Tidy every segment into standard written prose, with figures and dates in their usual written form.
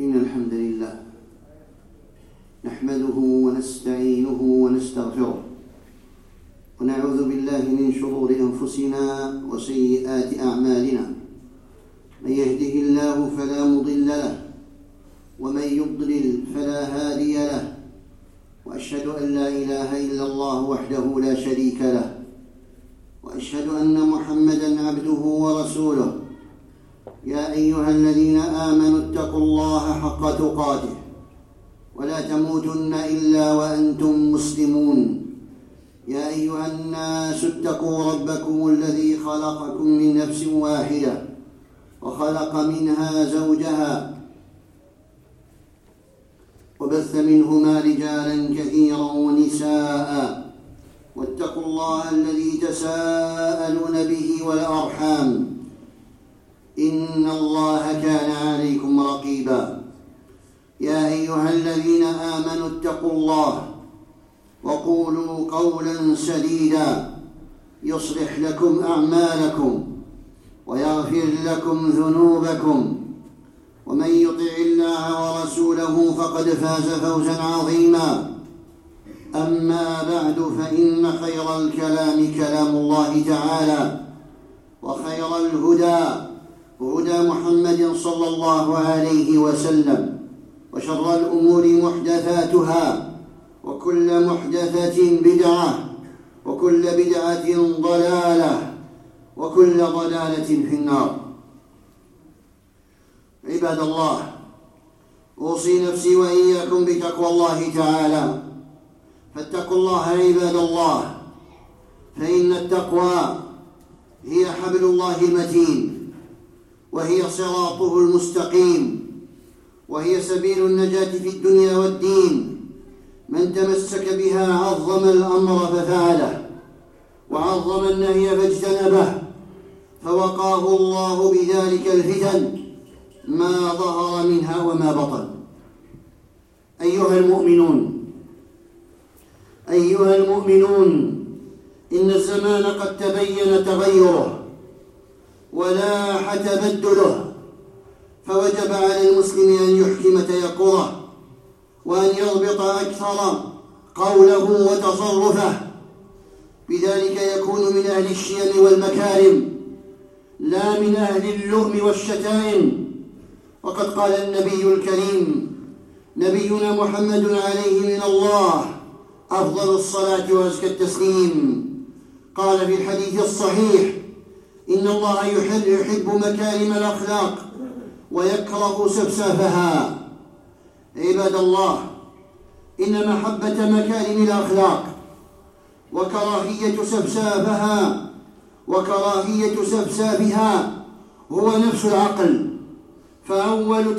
إن الحمد لله نحمده ونستعينه ونستغفره ونعوذ بالله من شرور أنفسنا وسيئات أعمالنا. من يهده الله فلا مضل له ومن يضلل فلا هادي له، وأشهد أن لا إله إلا الله وحده لا شريك له، وأشهد أن محمدًا عبده ورسوله. يا أيها الذين آمنوا اتقوا الله حق تقاته ولا تموتن إلا وأنتم مسلمون. يا أيها الناس اتقوا ربكم الذي خلقكم من نفس واحدة وخلق منها زوجها وبث منهما رجالا كثيرا ونساء، واتقوا الله الذي تساءلون به والأرحام، إن الله كان عليكم رقيبا. يا أيها الذين آمنوا اتقوا الله وقولوا قولا سديدا يصلح لكم أعمالكم ويغفر لكم ذنوبكم، ومن يطع الله ورسوله فقد فاز فوزا عظيما. أما بعد، فإن خير الكلام كلام الله تعالى، وخير الهدى هدى محمد صلى الله عليه وسلم، وشر الأمور محدثاتها، وكل محدثة بدعة، وكل بدعة ضلالة، وكل ضلالة في النار. عباد الله، أوصي نفسي وإياكم بتقوى الله تعالى، فاتقوا الله عباد الله، فإن التقوى هي حبل الله المتين، وهي صراطه المستقيم، وهي سبيل النجاة في الدنيا والدين. من تمسك بها عظم الأمر ففعله، وعظم النهي فاجتنبه، فوقاه الله بذلك الفتن ما ظهر منها وما بطن. أيها المؤمنون، إن الزمان قد تبين تغيره ولاح تبدله، فوجب على المسلم أن يحكم تيقظه، وأن يضبط أكثر قوله وتصرفه، بذلك يكون من أهل الشيم والمكارم لا من أهل اللؤم والشتائم. وقد قال النبي الكريم نبينا محمد عليه من الله أفضل الصلاة وأزكى التسليم، قال في الحديث الصحيح: إن الله يحب مكارم الأخلاق ويكره سفسافها. عباد الله، إن محبة مكارم الأخلاق وكراهية سفسافها هو نفس العقل، فأول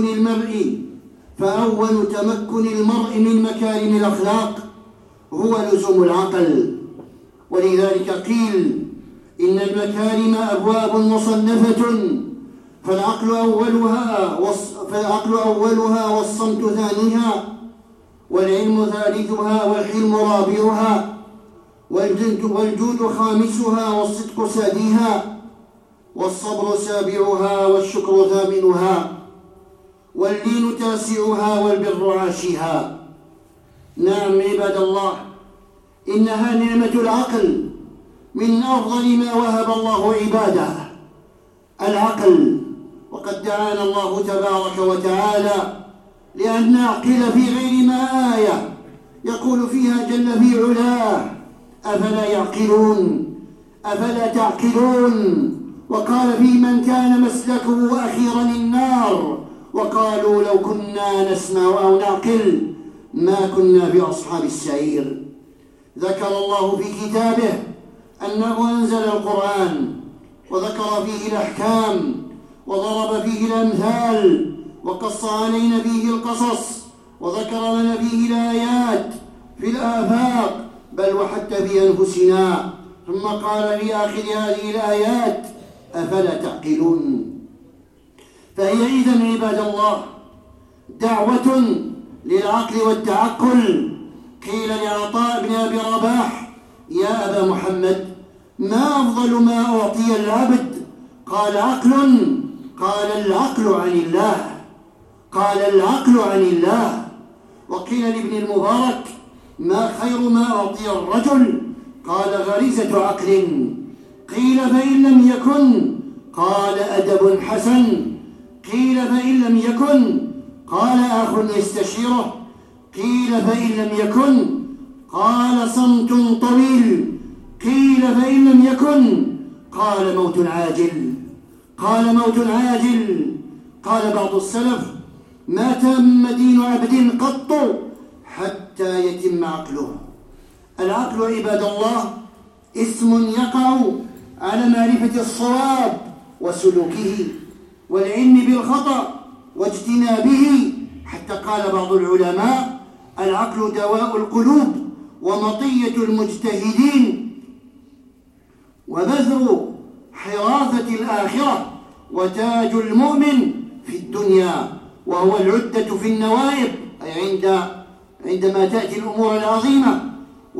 تمكن المرء من مكارم الأخلاق هو لزوم العقل. ولذلك قيل: إن المكارم أبواب مصنفة، فالعقل أولها والصمت ثانيها، والعلم ثالثها والحلم رابعها، والجود خامسها والصدق ساديها، والصبر سابعها والشكر ثامنها، واللين تاسعها والبر عاشها. نعم عباد الله، إنها نعمة العقل من أفضل ما وهب الله عباده، العقل. وقد دعانا الله تبارك وتعالى لأن نعقل في غير ما آية يقول فيها جل في علاه: أفلا تعقلون. وقال في من كان مسلكه أخيرا النار، وقالوا لو كنا نسمع أو نعقل ما كنا بأصحاب السعير. ذكر الله في كتابه أنه أنزل القرآن، وذكر فيه الأحكام، وضرب فيه الأمثال، وقص علينا فيه القصص، وذكر لنا فيه الآيات في الآفاق بل وحتى في أنفسنا، ثم قال في آخر هذه الآيات: أفلا تعقلون. فهي إذن عباد الله دعوة للعقل والتعقل. قيل لعطاء بن أبي رباح: يا أبا محمد، ما أفضل ما أعطي العبد؟ قال: عقل. قال: العقل عن الله. قال العقل عن الله. وقيل لابن المبارك ما خير ما أعطي الرجل؟ قال غريزة عقل. قيل فإن لم يكن؟ قال أدب حسن. قيل فإن لم يكن؟ قال أخ يستشيره. قيل فإن لم يكن؟ قال صمت طويل. قيل فإن لم يكن؟ قال موت عاجل. قال موت عاجل. قال بعض السلف ما تم دين عبد قط حتى يتم عقله. العقل عباد الله اسم يقع على معرفة الصواب وسلوكه والعلم بالخطأ واجتنابه، حتى قال بعض العلماء العقل دواء القلوب ومطية المجتهدين وبذر حرافة الآخرة وتاج المؤمن في الدنيا، وهو العدة في النوائب، أي عندما تأتي الأمور العظيمة.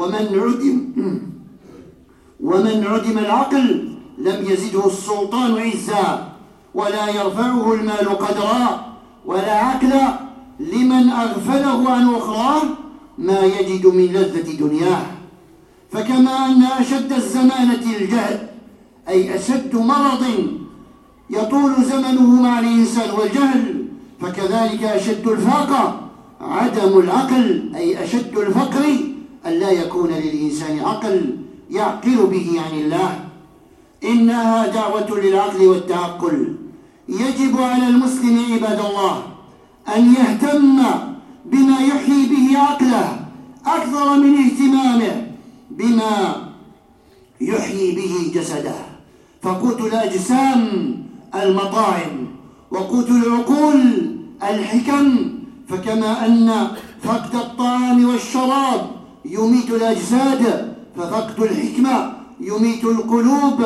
ومن عدم العقل لم يزده السلطان عزا ولا يرفعه المال قدرا، ولا عقل لمن أغفله عن أخراه ما يجد من لذة دنياه. فكما أن أشد الزمانة الجهل، أي أشد مرض يطول زمنه مع الإنسان والجهل، فكذلك أشد الفاقة عدم العقل، أي أشد الفقر أن لا يكون للإنسان عقل يعقل به عن الله. إنها دعوة للعقل والتعقل. يجب على المسلم عباد الله أن يهتم بما يحيي به عقله أكثر من اهتمامه بما يحيي به جسده. فقوت الأجسام المطاعم، وقوت العقول الحكم. فكما أن فقد الطعام والشراب يميت الأجساد، ففقد الحكمة يميت القلوب.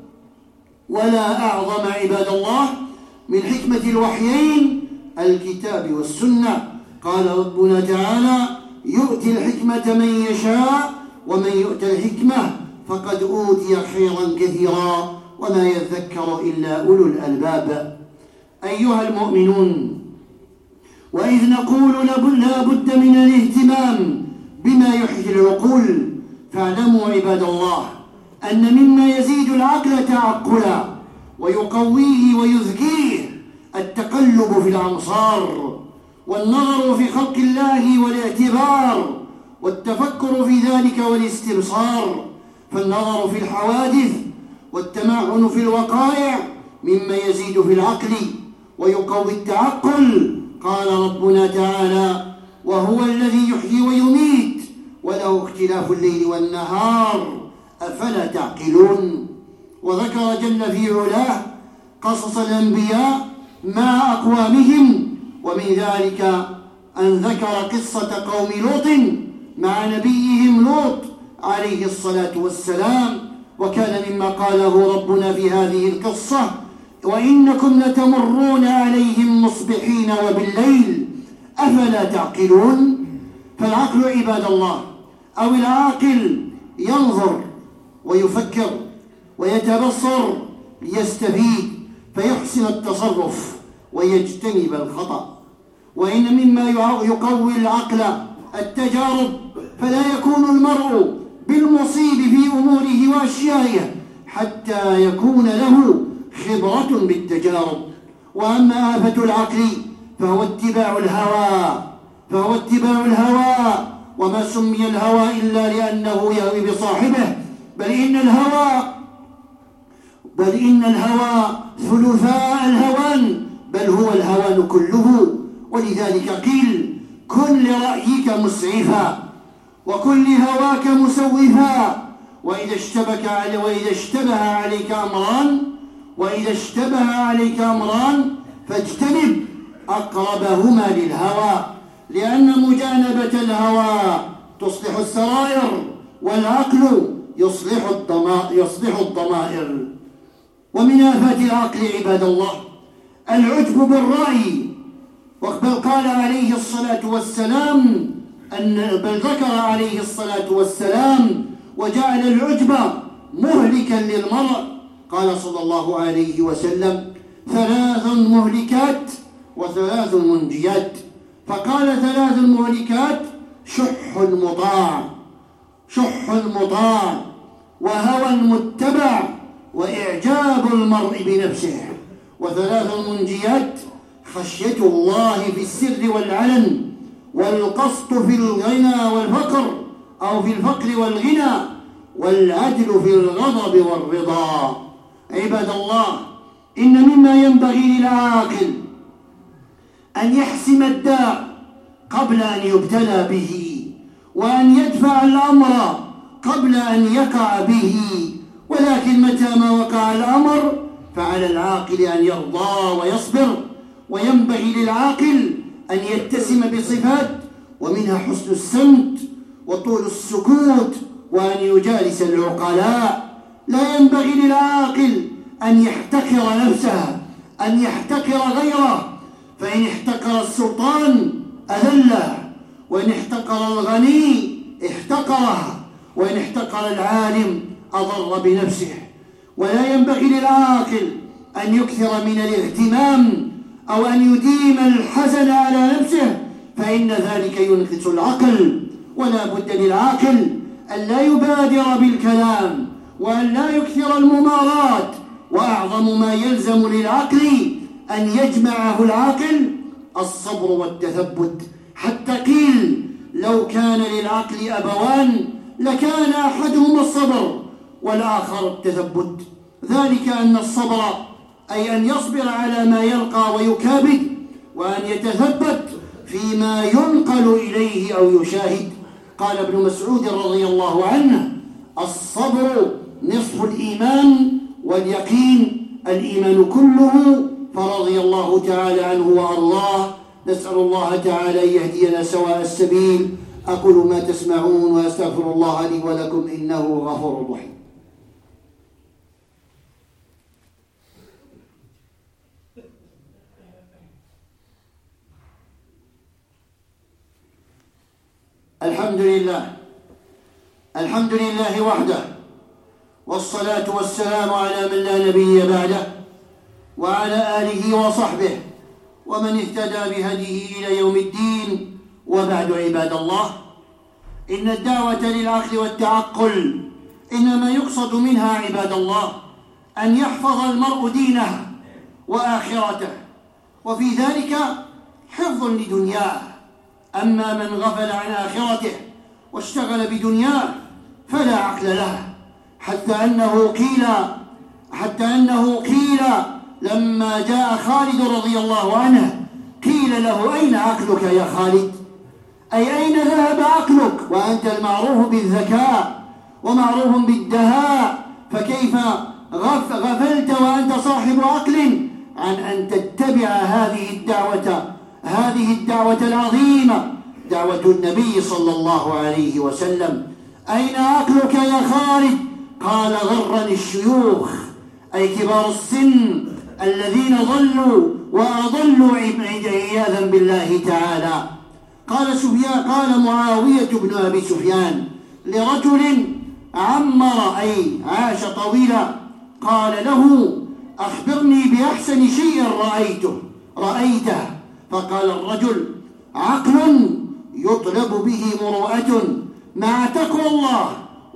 ولا أعظم عباد الله من حكمة الوحيين الكتاب والسنة. قال ربنا تعالى يؤتي الحكمة من يشاء ومن يؤت الحكمة فقد أوتي خيرا كثيرا وما يذكر إلا أولو الألباب. أيها المؤمنون، وإذ نقول لا بد من الاهتمام بما يحيي العقول، فاعلموا عباد الله أن مما يزيد العقل تعقلا ويقويه ويذكيه التقلب في الأمصار والنظر في خلق الله والاعتبار والتفكر في ذلك والاستبصار. فالنظر في الحوادث والتمعن في الوقائع مما يزيد في العقل ويقوي التعقل. قال ربنا تعالى وهو الذي يحيي ويميت وله اختلاف الليل والنهار أفلا تعقلون. وذكر جل في علاه قصص الأنبياء مع أقوامهم، ومن ذلك أن ذكر قصة قوم لوط مع نبيهم لوط عليه الصلاة والسلام. وكان مما قاله ربنا في هذه القصة وإنكم لتمرون عليهم مصبحين وبالليل أفلا تعقلون. فالعقل عباد الله أو العاقل ينظر ويفكر ويتبصر ليستفيد فيحسن التصرف ويجتنب الخطأ. وإن مما يقوي العقل التجارب، فلا يكون المرء بالمصيب في أموره وأشيائه حتى يكون له خبرة بالتجارب. وأما آفة العقل فهو اتباع الهوى، وما سمي الهوى إلا لأنه يهوي بصاحبه، بل إن الهوى ثلثاء الهوان، بل هو الهوان كله. ولذلك قيل كن لرأيك مسعفا وكن لهواك مسوفا، وإذا اشتبه عليك أمران فاجتنب أقربهما للهوى، لأن مجانبة الهوى تصلح السرائر والعقل يصلح الضمائر. ومن آفات العقل عباد الله العجب بالرأي، بل قال عليه الصلاة والسلام ذكر عليه الصلاة والسلام وجعل العجب مهلكا للمرء. قال صلى الله عليه وسلم 3 مهلكات وثلاث منجيات. فقال ثلاث المهلكات: شح مطاع وهوى متبع وإعجاب المرء بنفسه. وثلاث المنجيات: خشية الله في السر والعلن، والقسط في الغنى والفقر أو في الفقر والغنى، والعدل في الغضب والرضا. عباد الله، إن مما ينبغي للعاقل أن يحسم الداء قبل أن يبتلى به، وأن يدفع الأمر قبل أن يقع به. ولكن متى ما وقع الأمر فعلى العاقل أن يرضى ويصبر. وينبغي للعاقل أن يتسم بصفات، ومنها حسن السمت وطول السكوت، وأن يجالس العقلاء. لا ينبغي للعاقل أن يحتقر نفسه، أن يحتقر غيره، فإن احتقر السلطان أذله، وإن احتقر الغني احتقره، وإن احتقر العالم أضر بنفسه. ولا ينبغي للعاقل أن يكثر من الاهتمام أو أن يديم الحزن على نفسه، فإن ذلك ينقص العقل. ولا بد للعاقل أن لا يبادر بالكلام، وأن لا يكثر الممارات. وأعظم ما يلزم للعقل أن يجمعه العاقل الصبر والتثبت. حتى قيل: لو كان للعقل أبوان لكان أحدهما الصبر والآخر التثبت. ذلك أن الصبر أي أن يصبر على ما يلقى ويكابد، وأن يتثبت فيما ينقل إليه أو يشاهد. قال ابن مسعود رضي الله عنه: الصبر نصف الإيمان، واليقين الإيمان كله. فرضي الله تعالى عنه وأرضاه. نسأل الله تعالى أن يهدينا سواء السبيل. أقول ما تسمعون وأستغفر الله لي ولكم إنه غفور رحيم. الحمد لله وحده، والصلاة والسلام على من لا نبي بعده، وعلى آله وصحبه ومن اهتدى بهديه إلى يوم الدين. وبعد، عباد الله، إن الدعوة للعقل والتعقل إنما يقصد منها عباد الله أن يحفظ المرء دينه وآخرته، وفي ذلك حفظ لدنياه. أما من غفل عن آخرته واشتغل بدنياه فلا عقل له، حتى أنه قيل لما جاء خالد رضي الله عنه، قيل له: أين عقلك يا خالد؟ أي أين ذهب عقلك وأنت المعروف بالذكاء ومعروف بالدهاء؟ فكيف غفلت وأنت صاحب عقل عن أن تتبع هذه الدعوة العظيمة، دعوة النبي صلى الله عليه وسلم؟ أين عقلك يا خالد؟ قال: غرني الشيوخ، أي كبار السن الذين ضلوا وأضلوا عياذا بالله تعالى. قال معاوية بن أبي سفيان لرجل عمر أي عاش طويلا، قال له: أخبرني بأحسن شيء رأيته. فقال الرجل: عقل يطلب به مروءة مع تقوى الله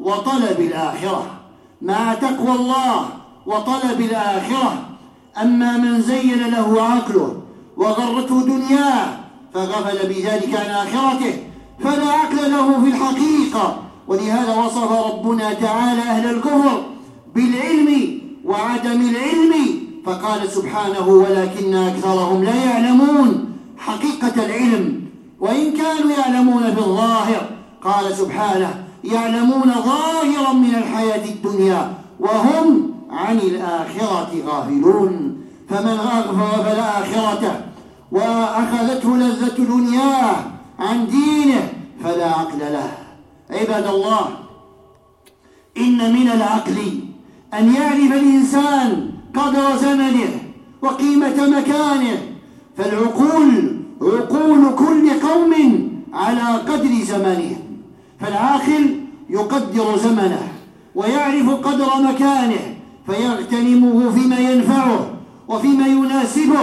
وطلب الآخرة. أما من زين له عقله وغرته دنياه فغفل بذلك عن آخرته فلا عقل له في الحقيقة. ولهذا وصف ربنا تعالى أهل الكفر بالعلم وعدم العلم، فقال سبحانه: ولكن أكثرهم لا يعلمون حقيقة العلم، وإن كانوا يعلمون في الظاهر. قال سبحانه: يعلمون ظاهرا من الحياة الدنيا وهم عن الآخرة غافلون. فمن غفل آخرته وأخذته لذة دنياه عن دينه فلا عقل له. عباد الله، إن من العقل أن يعرف الإنسان قدر زمنه وقيمة مكانه، فالعقول عقول كل قوم على قدر زمنهم. فالعاقل يقدر زمنه ويعرف قدر مكانه فيغتنمه فيما ينفعه وفيما يناسبه،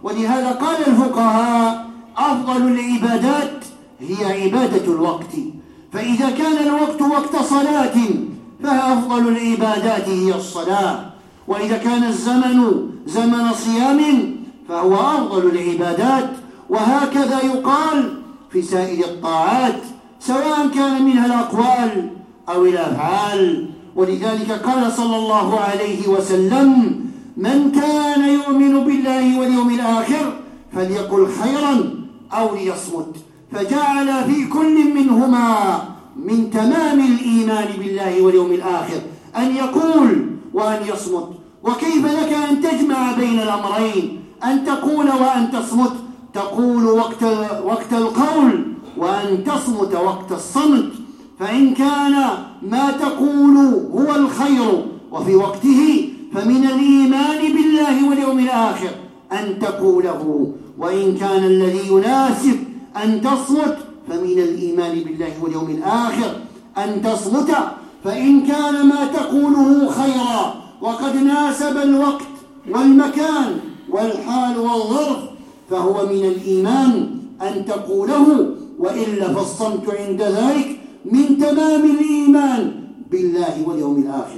ولهذا قال الفقهاء: أفضل العبادات هي عبادة الوقت، فإذا كان الوقت وقت صلاة فأفضل العبادات هي الصلاة، وإذا كان الزمن زمن صيام فهو أفضل العبادات. وهكذا يقال في سائر الطاعات سواء كان منها الأقوال أو الأفعال. ولذلك قال صلى الله عليه وسلم: من كان يؤمن بالله واليوم الآخر فليقل خيرا أو ليصمت. فجعل في كل منهما من تمام الإيمان بالله واليوم الآخر أن يقول وأن يصمت. وكيف لك أن تجمع بين الأمرين، أن تقول وأن تصمت؟ تقول وقت القول وأن تصمت وقت الصمت. فإن كان ما تقول هو الخير وفي وقته فمن الإيمان بالله واليوم الآخر أن تقوله، وإن كان الذي يناسب أن تصمت فمن الإيمان بالله واليوم الآخر أن تصمت. فإن كان ما تقوله خيرا وقد ناسب الوقت والمكان والحال والظرف فهو من الإيمان أن تقوله، وإلا فالصمت عند ذلك من تمام الإيمان بالله واليوم الآخر.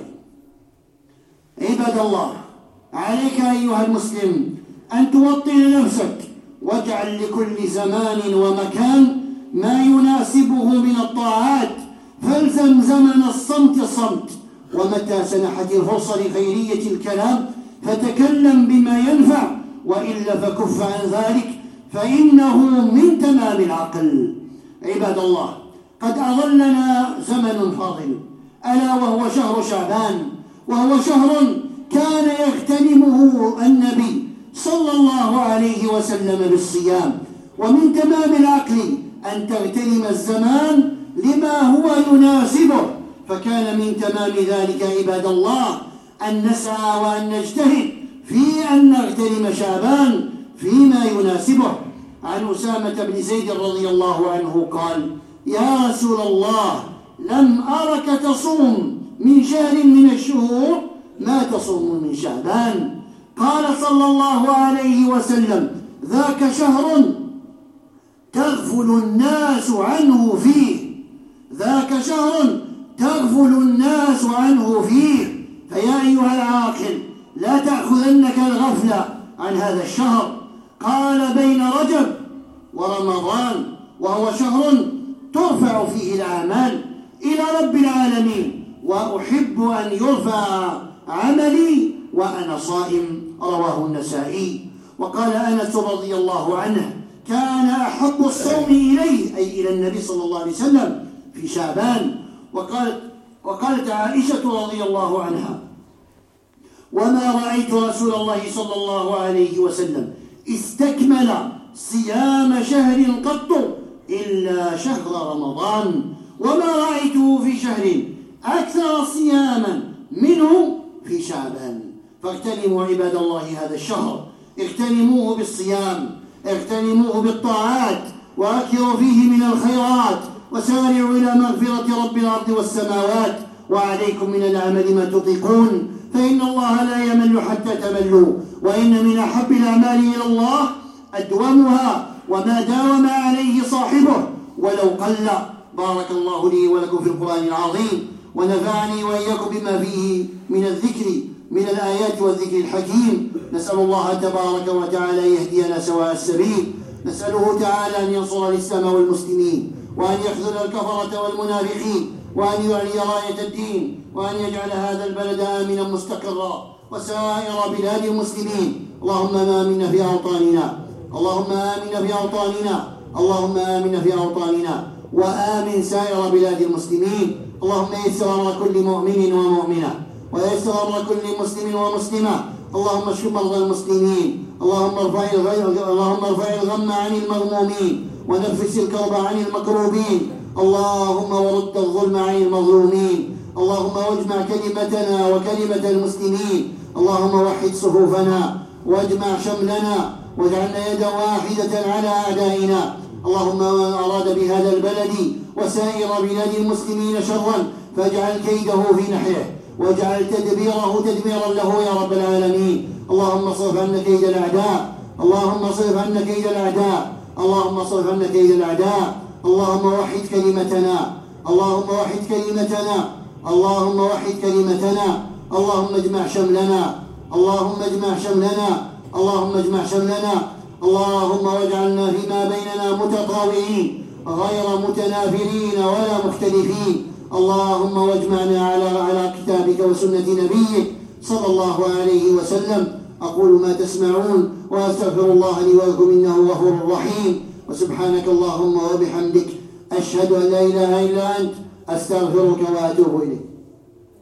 عباد الله، عليك أيها المسلم أن توطن نفسك، واجعل لكل زمان ومكان ما يناسبه من الطاعات، فالزم زمن الصمت صمت، ومتى سنحت الفرصة لخيرية الكلام فتكلم بما ينفع، وإلا فكف عن ذلك فإنه من تمام العقل. عباد الله، قد أظلنا زمن فاضل ألا وهو شهر شعبان، وهو شهر كان يغتنمه النبي صلى الله عليه وسلم بالصيام. ومن تمام العقل أن تغتنم الزمان لما هو يناسبه، فكان من تمام ذلك عباد الله أن نسعى وأن نجتهد في أن نغتنم شعبان فيما يناسبه. عن أسامة بن زيد رضي الله عنه قال: يا رسول الله، لم أرك تصوم من شهر من الشهور ما تصوم من شعبان. قال صلى الله عليه وسلم: ذاك شهر تغفل الناس عنه فيه، ذاك شهر تغفل الناس عنه فيه. فيا أيها العاقل، لا تأخذنك الغفلة عن هذا الشهر. قال: بين رجب ورمضان، وهو شهر ترفع فيه الأعمال إلى رب العالمين، وأحب أن يرفع عملي وأنا صائم. رواه النسائي. وقال أنس رضي الله عنه: كان أحب الصوم إليه، أي إلى النبي صلى الله عليه وسلم، في شعبان. وقالت عائشة رضي الله عنها: وما رأيت رسول الله صلى الله عليه وسلم استكمل صيام شهر قط إلا شهر رمضان، وما رأيته في شهر أكثر صياما منه في شعبان. فاغتنموا عباد الله هذا الشهر، اغتنموه بالصيام، اغتنموه بالطاعات، وأكثروا فيه من الخيرات، وسارعوا إلى مغفرة رب الأرض والسماوات. وعليكم من العمل ما تطيقون، فإن الله لا يمل حتى تملوا، وإن من أحب الأعمال إلى الله أدومها وما داوم عليه صاحبه ولو قل. بارك الله لي ولكم في القرآن العظيم، ونفعني وإياكم بما فيه من الذكر من الآيات والذكر الحكيم. نسأل الله تبارك وتعالى يهدينا سواء السبيل، نسأله تعالى أن ينصر الإسلام والمسلمين، وأن يخذل الكفرة والمنافقين، وأن يعلي راية الدين، وأن يجعل هذا البلد آمنا مستقرا وسائر بلاد المسلمين. اللهم آمنا في أوطاننا، اللهم آمنا في أوطاننا، اللهم آمنا في أوطاننا، وآمن سائر بلاد المسلمين. اللهم يسر أمر كل مؤمن ومؤمنة، ويسر أمر كل مسلم ومسلمة. اللهم اشف مرضى المسلمين، اللهم ارفع الغم عن المغمومين، ونفس الكرب عن المكروبين. اللهم ورد الظلم عن المظلومين. اللهم واجمع كلمتنا وكلمة المسلمين. اللهم وحد صفوفنا واجمع شملنا، واجعلنا يدا واحدة على أعدائنا. اللهم من أراد بهذا البلد وسائر بلاد المسلمين شرا فاجعل كيده في نحره، واجعل تدبيره تدميرا له يا رب العالمين. اللهم صرف عنا كيد الأعداء، اللهم صرف عنا كيد الأعداء، اللهم صرف عنا كيد الأعداء. اللهم وحد كلمتنا، اللهم وحد كلمتنا، اللهم وحد كلمتنا. اللهم اجمع شملنا، اللهم اجمع شملنا، اللهم اجمع شملنا. اللهم واجعلنا فيما بيننا متطاوعين غير متنافرين ولا مختلفين. اللهم واجمعنا على كتابك وسنة نبيك صلى الله عليه وسلم. أقول ما تسمعون وأستغفر الله لي ولكم إنه غفور رحيم. وسبحانك اللهم وبحمدك أشهد أن لا إله إلا أنت أستغفرك وأتوب إليك.